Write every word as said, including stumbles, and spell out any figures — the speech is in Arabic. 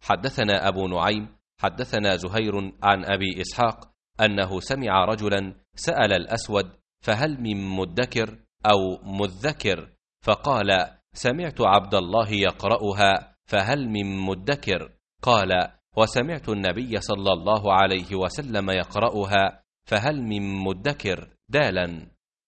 حدثنا أبو نعيم حدثنا زهير عن أبي إسحاق أنه سمع رجلا سأل الأسود فهل من مدكر أو مذكر؟ فقال سمعت عبد الله يقرأها فهل من مدكر؟ قال وسمعت النبي صلى الله عليه وسلم يقرأها فهل من مدكر دالا.